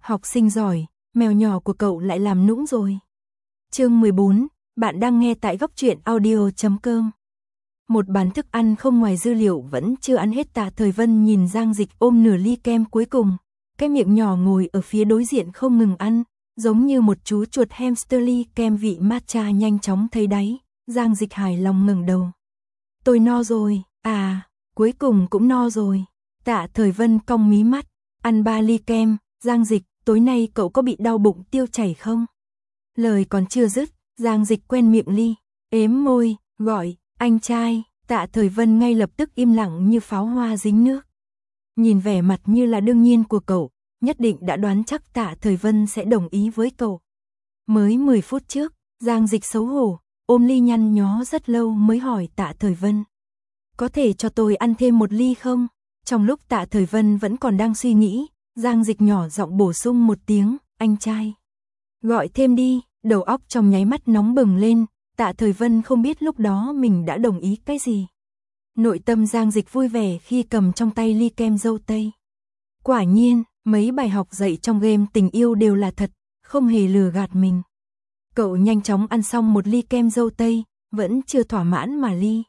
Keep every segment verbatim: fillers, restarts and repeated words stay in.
Học sinh giỏi, mèo nhỏ của cậu lại làm nũng rồi. Chương mười bốn, bạn đang nghe tại góc truyện audio chấm com. Một bàn thức ăn không ngoài dư liệu vẫn chưa ăn hết. Tạ Thời Vân nhìn Giang Dịch ôm nửa ly kem cuối cùng, cái miệng nhỏ ngồi ở phía đối diện không ngừng ăn, giống như một chú chuột hamster. Ly kem vị matcha nhanh chóng thấy đáy, Giang Dịch hài lòng ngẩng đầu. Tôi no rồi, à, cuối cùng cũng no rồi. Tạ Thời Vân cong mí mắt, ăn ba ly kem. Giang Dịch, tối nay cậu có bị đau bụng tiêu chảy không? Lời còn chưa dứt, Giang Dịch quen miệng ly, ếm môi, gọi, anh trai. Tạ Thời Vân ngay lập tức im lặng như pháo hoa dính nước. Nhìn vẻ mặt như là đương nhiên của cậu, nhất định đã đoán chắc Tạ Thời Vân sẽ đồng ý với cậu. Mới mười phút trước, Giang Dịch xấu hổ, ôm ly nhăn nhó rất lâu mới hỏi Tạ Thời Vân. Có thể cho tôi ăn thêm một ly không? Trong lúc Tạ Thời Vân vẫn còn đang suy nghĩ, Giang Dịch nhỏ giọng bổ sung một tiếng, anh trai. Gọi thêm đi, đầu óc trong nháy mắt nóng bừng lên, Tạ Thời Vân không biết lúc đó mình đã đồng ý cái gì. Nội tâm Giang Dịch vui vẻ khi cầm trong tay ly kem dâu tây. Quả nhiên, mấy bài học dạy trong game tình yêu đều là thật, không hề lừa gạt mình. Cậu nhanh chóng ăn xong một ly kem dâu tây, vẫn chưa thỏa mãn mà ly.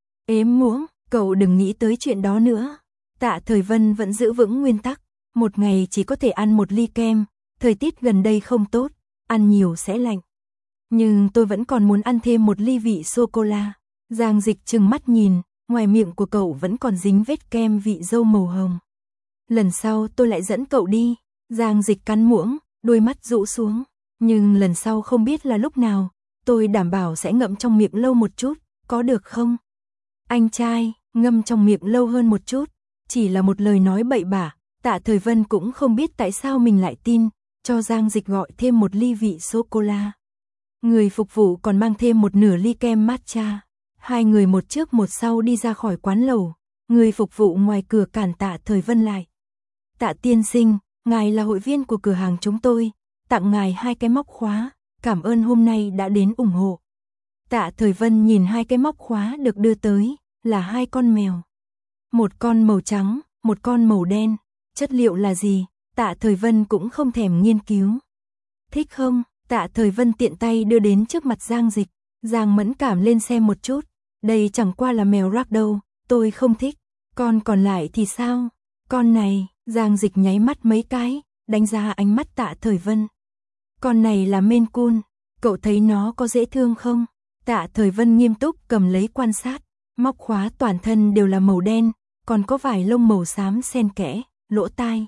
Ếm muỗng, cậu đừng nghĩ tới chuyện đó nữa. Tạ Thời Vân vẫn giữ vững nguyên tắc, một ngày chỉ có thể ăn một ly kem, thời tiết gần đây không tốt, ăn nhiều sẽ lạnh. Nhưng tôi vẫn còn muốn ăn thêm một ly vị sô-cô-la. Giang Dịch trừng mắt nhìn, ngoài miệng của cậu vẫn còn dính vết kem vị dâu màu hồng. Lần sau tôi lại dẫn cậu đi. Giang Dịch cắn muỗng, đôi mắt rũ xuống. Nhưng lần sau không biết là lúc nào, tôi đảm bảo sẽ ngậm trong miệng lâu một chút, có được không? Anh trai, ngâm trong miệng lâu hơn một chút, chỉ là một lời nói bậy bạ. Tạ Thời Vân cũng không biết tại sao mình lại tin, cho Giang Dịch gọi thêm một ly vị sô-cô-la. Người phục vụ còn mang thêm một nửa ly kem matcha. Hai người một trước một sau đi ra khỏi quán lẩu. Người phục vụ ngoài cửa cản Tạ Thời Vân lại. Tạ tiên sinh, ngài là hội viên của cửa hàng chúng tôi, tặng ngài hai cái móc khóa, cảm ơn hôm nay đã đến ủng hộ. Tạ Thời Vân nhìn hai cái móc khóa được đưa tới, là hai con mèo. Một con màu trắng, một con màu đen. Chất liệu là gì? Tạ Thời Vân cũng không thèm nghiên cứu. Thích không? Tạ Thời Vân tiện tay đưa đến trước mặt Giang Dịch. Giang mẫn cảm lên xem một chút. Đây chẳng qua là mèo rag đâu, tôi không thích. Con còn lại thì sao? Con này, Giang Dịch nháy mắt mấy cái, đánh giá ánh mắt Tạ Thời Vân. Con này là Maine Coon, cậu thấy nó có dễ thương không? Tạ Thời Vân nghiêm túc cầm lấy quan sát. Móc khóa toàn thân đều là màu đen, còn có vài lông màu xám xen kẽ, lỗ tai.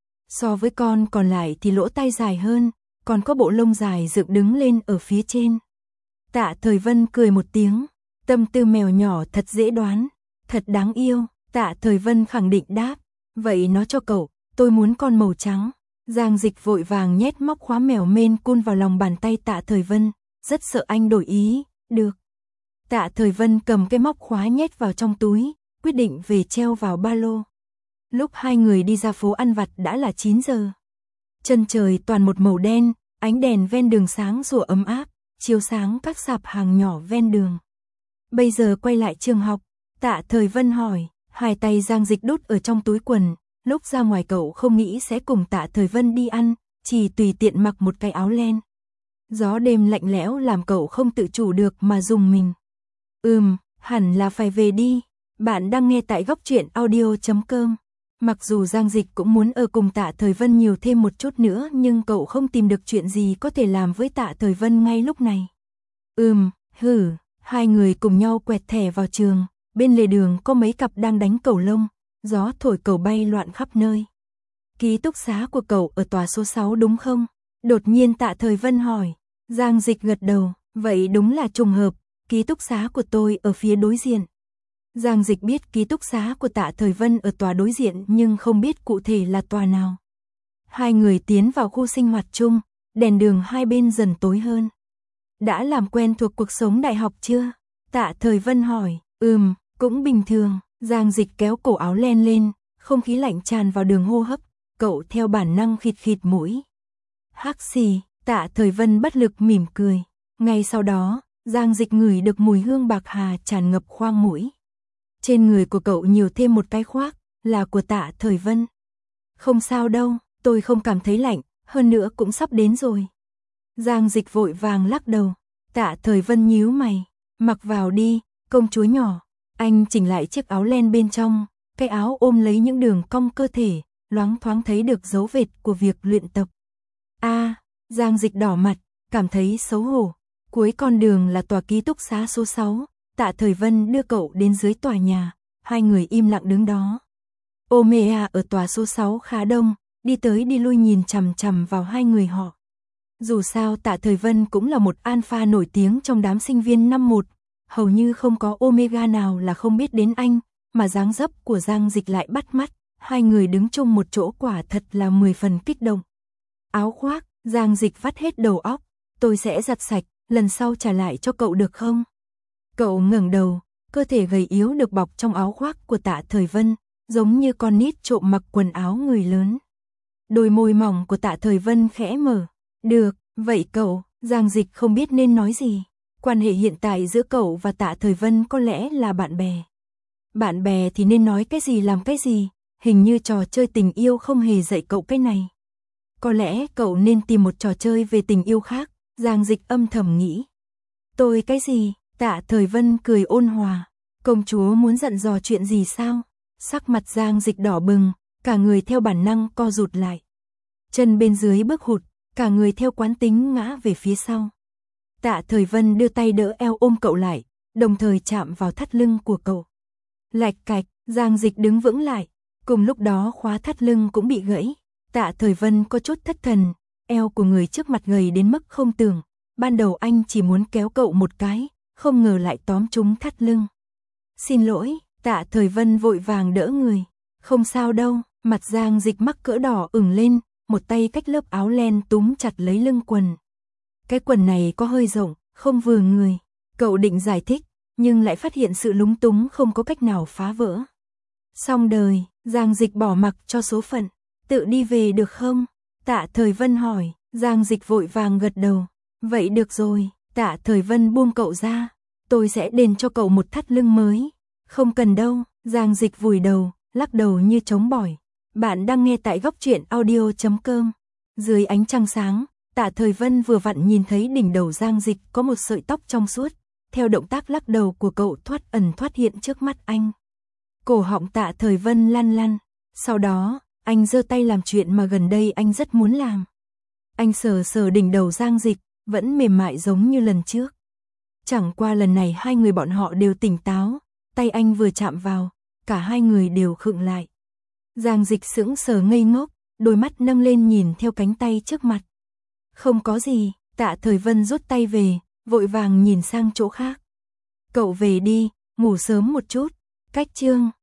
So với con còn lại thì lỗ tai dài hơn, còn có bộ lông dài dựng đứng lên ở phía trên. Tạ Thời Vân cười một tiếng, tâm tư mèo nhỏ thật dễ đoán, thật đáng yêu. Tạ Thời Vân khẳng định đáp, vậy nó cho cậu, tôi muốn con màu trắng. Giang Dịch vội vàng nhét móc khóa mèo Maine Coon vào lòng bàn tay Tạ Thời Vân, rất sợ anh đổi ý. Được. Tạ Thời Vân cầm cái móc khóa nhét vào trong túi, quyết định về treo vào ba lô. Lúc hai người đi ra phố ăn vặt đã là chín giờ. Chân trời toàn một màu đen, ánh đèn ven đường sáng sủa ấm áp, chiếu sáng các sạp hàng nhỏ ven đường. Bây giờ quay lại trường học, Tạ Thời Vân hỏi, hai tay Giang Dịch đút ở trong túi quần, lúc ra ngoài cậu không nghĩ sẽ cùng Tạ Thời Vân đi ăn, chỉ tùy tiện mặc một cái áo len. Gió đêm lạnh lẽo làm cậu không tự chủ được mà rùng mình. Ừm, hẳn là phải về đi. Bạn đang nghe tại góc truyện audio chấm com. Mặc dù Giang Dịch cũng muốn ở cùng Tạ Thời Vân nhiều thêm một chút nữa, nhưng cậu không tìm được chuyện gì có thể làm với Tạ Thời Vân ngay lúc này. Ừm, hử, hai người cùng nhau quẹt thẻ vào trường, bên lề đường có mấy cặp đang đánh cầu lông, gió thổi cầu bay loạn khắp nơi. Ký túc xá của cậu ở tòa số sáu đúng không? Đột nhiên Tạ Thời Vân hỏi. Giang Dịch gật đầu, vậy đúng là trùng hợp, ký túc xá của tôi ở phía đối diện. Giang Dịch biết ký túc xá của Tạ Thời Vân ở tòa đối diện nhưng không biết cụ thể là tòa nào. Hai người tiến vào khu sinh hoạt chung, đèn đường hai bên dần tối hơn. Đã làm quen thuộc cuộc sống đại học chưa? Tạ Thời Vân hỏi. Ừm, cũng bình thường. Giang Dịch kéo cổ áo len lên, không khí lạnh tràn vào đường hô hấp, cậu theo bản năng khịt khịt mũi. Hắc xì, Tạ Thời Vân bất lực mỉm cười. Ngay sau đó, Giang Dịch ngửi được mùi hương bạc hà tràn ngập khoang mũi. Trên người của cậu nhiều thêm một cái khoác, là của Tạ Thời Vân. Không sao đâu, tôi không cảm thấy lạnh, hơn nữa cũng sắp đến rồi. Giang Dịch vội vàng lắc đầu, Tạ Thời Vân nhíu mày, mặc vào đi, công chúa nhỏ. Anh chỉnh lại chiếc áo len bên trong, cái áo ôm lấy những đường cong cơ thể, loáng thoáng thấy được dấu vết của việc luyện tập. A, à, Giang Dịch đỏ mặt, cảm thấy xấu hổ. Cuối con đường là tòa ký túc xá số sáu, Tạ Thời Vân đưa cậu đến dưới tòa nhà, hai người im lặng đứng đó. Omea ở tòa số sáu khá đông, đi tới đi lui nhìn chằm chằm vào hai người họ. Dù sao Tạ Thời Vân cũng là một alpha nổi tiếng trong đám sinh viên năm một, hầu như không có Omega nào là không biết đến anh, mà dáng dấp của Giang Dịch lại bắt mắt, hai người đứng chung một chỗ quả thật là mười phần kích động. Áo khoác, Giang Dịch vắt hết đầu óc, tôi sẽ giặt sạch, lần sau trả lại cho cậu được không? Cậu ngẩng đầu, cơ thể gầy yếu được bọc trong áo khoác của Tạ Thời Vân, giống như con nít trộm mặc quần áo người lớn. Đôi môi mỏng của Tạ Thời Vân khẽ mở. Được, vậy cậu, Giang Dịch không biết nên nói gì. Quan hệ hiện tại giữa cậu và Tạ Thời Vân có lẽ là bạn bè. Bạn bè thì nên nói cái gì làm cái gì, hình như trò chơi tình yêu không hề dạy cậu cái này. Có lẽ cậu nên tìm một trò chơi về tình yêu khác, Giang Dịch âm thầm nghĩ. Tôi cái gì? Tạ Thời Vân cười ôn hòa. Công chúa muốn dặn dò chuyện gì sao? Sắc mặt Giang Dịch đỏ bừng, cả người theo bản năng co rụt lại. Chân bên dưới bước hụt, cả người theo quán tính ngã về phía sau. Tạ Thời Vân đưa tay đỡ eo ôm cậu lại, đồng thời chạm vào thắt lưng của cậu. Lạch cạch, Giang Dịch đứng vững lại, cùng lúc đó khóa thắt lưng cũng bị gãy. Tạ Thời Vân có chút thất thần, eo của người trước mặt gầy đến mức không tưởng. Ban đầu anh chỉ muốn kéo cậu một cái, không ngờ lại tóm trúng thắt lưng. Xin lỗi, Tạ Thời Vân vội vàng đỡ người. Không sao đâu, mặt Giang Dịch mắc cỡ đỏ ửng lên, một tay cách lớp áo len túm chặt lấy lưng quần. Cái quần này có hơi rộng, không vừa người. Cậu định giải thích, nhưng lại phát hiện sự lúng túng không có cách nào phá vỡ. Xong đời, Giang Dịch bỏ mặc cho số phận. Tự đi về được không? Tạ Thời Vân hỏi, Giang Dịch vội vàng gật đầu. Vậy được rồi, Tạ Thời Vân buông cậu ra. Tôi sẽ đền cho cậu một thắt lưng mới. Không cần đâu, Giang Dịch vùi đầu, lắc đầu như trống bỏi. Bạn đang nghe tại góc truyện audio chấm com. Dưới ánh trăng sáng, Tạ Thời Vân vừa vặn nhìn thấy đỉnh đầu Giang Dịch có một sợi tóc trong suốt. Theo động tác lắc đầu của cậu thoát ẩn thoát hiện trước mắt anh. Cổ họng Tạ Thời Vân lăn lăn. Sau đó, anh giơ tay làm chuyện mà gần đây anh rất muốn làm. Anh sờ sờ đỉnh đầu Giang Dịch, vẫn mềm mại giống như lần trước. Chẳng qua lần này hai người bọn họ đều tỉnh táo, tay anh vừa chạm vào, cả hai người đều khựng lại. Giang Dịch sững sờ ngây ngốc, đôi mắt nâng lên nhìn theo cánh tay trước mặt. Không có gì, Tạ Thời Vân rút tay về, vội vàng nhìn sang chỗ khác. Cậu về đi, ngủ sớm một chút. Cách chương